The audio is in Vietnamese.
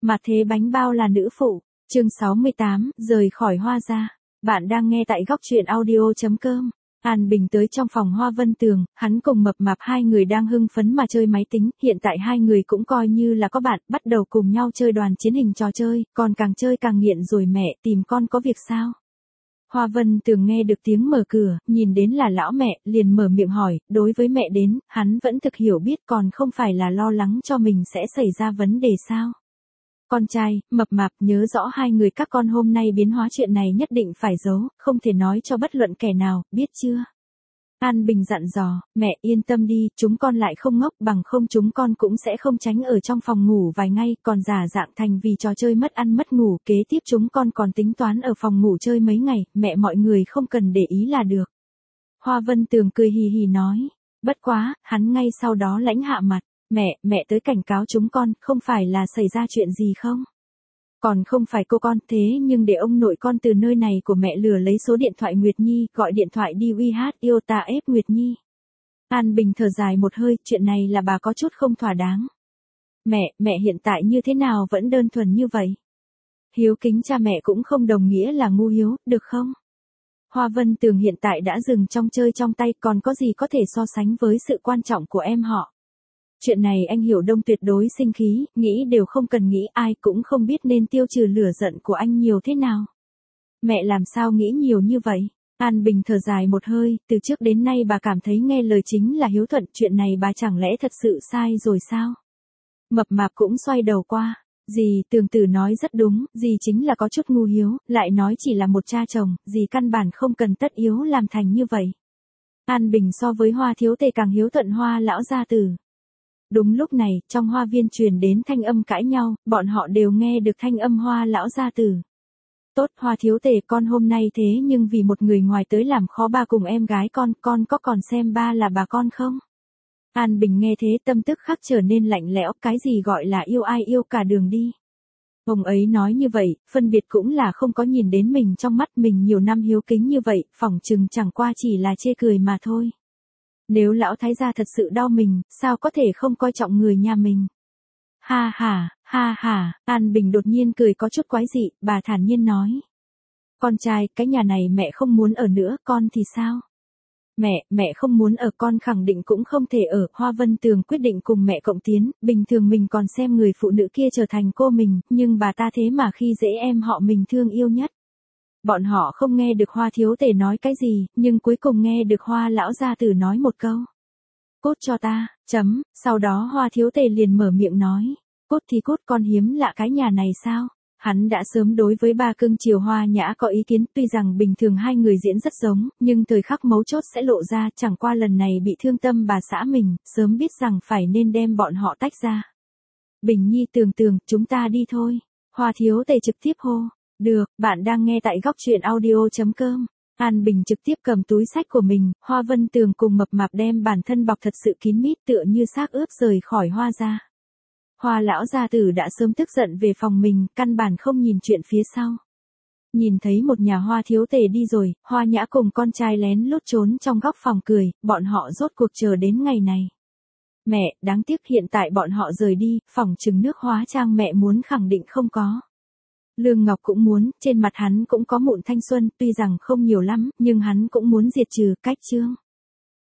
Mà thế bánh bao là nữ phụ. Chương 68, rời khỏi Hoa gia. Bạn đang nghe tại góc truyện audio.com. An Bình tới trong phòng Hoa Vân Tường, hắn cùng Mập Mạp hai người đang hưng phấn mà chơi máy tính, hiện tại hai người cũng coi như là có bạn, bắt đầu cùng nhau chơi đoàn chiến hình trò chơi, còn càng chơi càng nghiện rồi mẹ, tìm con có việc sao? Hoa Vân Tường nghe được tiếng mở cửa, nhìn đến là lão mẹ, liền mở miệng hỏi, đối với mẹ đến, hắn vẫn thực hiểu biết còn không phải là lo lắng cho mình sẽ xảy ra vấn đề sao? Con trai, Mập Mạp, nhớ rõ hai người các con hôm nay biến hóa chuyện này nhất định phải giấu, không thể nói cho bất luận kẻ nào, biết chưa? An Bình dặn dò, mẹ yên tâm đi, chúng con lại không ngốc, bằng không chúng con cũng sẽ không tránh ở trong phòng ngủ vài ngày, còn giả dạng thành vì trò chơi mất ăn mất ngủ, kế tiếp chúng con còn tính toán ở phòng ngủ chơi mấy ngày, mẹ mọi người không cần để ý là được. Hoa Vân Tường cười hì hì nói, bất quá, hắn ngay sau đó lãnh hạ mặt, mẹ tới cảnh cáo chúng con, không phải là xảy ra chuyện gì không? Còn không phải cô con, thế nhưng để ông nội con từ nơi này của mẹ lừa lấy số điện thoại Nguyệt Nhi, gọi điện thoại đi uy hát yêu ta ép Nguyệt Nhi. An Bình thở dài một hơi, chuyện này là bà có chút không thỏa đáng. Mẹ hiện tại như thế nào vẫn đơn thuần như vậy? Hiếu kính cha mẹ cũng không đồng nghĩa là ngu hiếu, được không? Hoa Vân Tường hiện tại đã dừng trong chơi trong tay, còn có gì có thể so sánh với sự quan trọng của em họ. Chuyện này anh Hiểu Đông tuyệt đối sinh khí, nghĩ đều không cần nghĩ, ai cũng không biết nên tiêu trừ lửa giận của anh nhiều thế nào. Mẹ làm sao nghĩ nhiều như vậy? An Bình thở dài một hơi, từ trước đến nay bà cảm thấy nghe lời chính là hiếu thuận, chuyện này bà chẳng lẽ thật sự sai rồi sao? Mập Mạp cũng xoay đầu qua, dì Tường Tử nói rất đúng, dì chính là có chút ngu hiếu, lại nói chỉ là một cha chồng, dì căn bản không cần tất yếu làm thành như vậy. An Bình so với Hoa thiếu tề càng hiếu thuận Hoa lão gia tử. Đúng lúc này, trong hoa viên truyền đến thanh âm cãi nhau, bọn họ đều nghe được thanh âm Hoa lão gia tử. Tốt, Hoa thiếu tề, con hôm nay thế nhưng vì một người ngoài tới làm khó ba cùng em gái con có còn xem ba là bà con không? An Bình nghe thế tâm tức khắc trở nên lạnh lẽo, cái gì gọi là yêu ai yêu cả đường đi. Ông ấy nói như vậy, phân biệt cũng là không có nhìn đến mình trong mắt mình nhiều năm hiếu kính như vậy, phỏng chừng chẳng qua chỉ là chê cười mà thôi. Nếu lão thái gia thật sự đau mình, sao có thể không coi trọng người nhà mình? Ha ha, An Bình đột nhiên cười có chút quái dị, bà thản nhiên nói. Con trai, cái nhà này mẹ không muốn ở nữa, con thì sao? Mẹ không muốn ở, con khẳng định cũng không thể ở. Hoa Vân Tường quyết định cùng mẹ cộng tiến, bình thường mình còn xem người phụ nữ kia trở thành cô mình, nhưng bà ta thế mà khi dễ em họ mình thương yêu nhất. Bọn họ không nghe được Hoa thiếu tề nói cái gì, nhưng cuối cùng nghe được Hoa lão gia tử nói một câu. Cút cho ta, sau đó Hoa thiếu tề liền mở miệng nói. Cút thì cút, con hiếm lạ cái nhà này sao? Hắn đã sớm đối với ba cưng chiều Hoa Nhã có ý kiến, tuy rằng bình thường hai người diễn rất giống, nhưng thời khắc mấu chốt sẽ lộ ra, chẳng qua lần này bị thương tâm bà xã mình, sớm biết rằng phải nên đem bọn họ tách ra. Bình Nhi Tường, chúng ta đi thôi. Hoa thiếu tề trực tiếp hô. Được, bạn đang nghe tại góc truyện audio.com. An Bình trực tiếp cầm túi sách của mình, Hoa Vân Tường cùng Mập Mạp đem bản thân bọc thật sự kín mít tựa như xác ướp rời khỏi Hoa gia. Hoa lão gia tử đã sớm tức giận về phòng mình, căn bản không nhìn chuyện phía sau. Nhìn thấy một nhà Hoa thiếu tề đi rồi, Hoa Nhã cùng con trai lén lút trốn trong góc phòng cười, bọn họ rốt cuộc chờ đến ngày này. Mẹ, đáng tiếc hiện tại bọn họ rời đi, phỏng chừng nước hóa trang mẹ muốn khẳng định không có. Lương Ngọc cũng muốn, trên mặt hắn cũng có mụn thanh xuân, tuy rằng không nhiều lắm, nhưng hắn cũng muốn diệt trừ cách chương.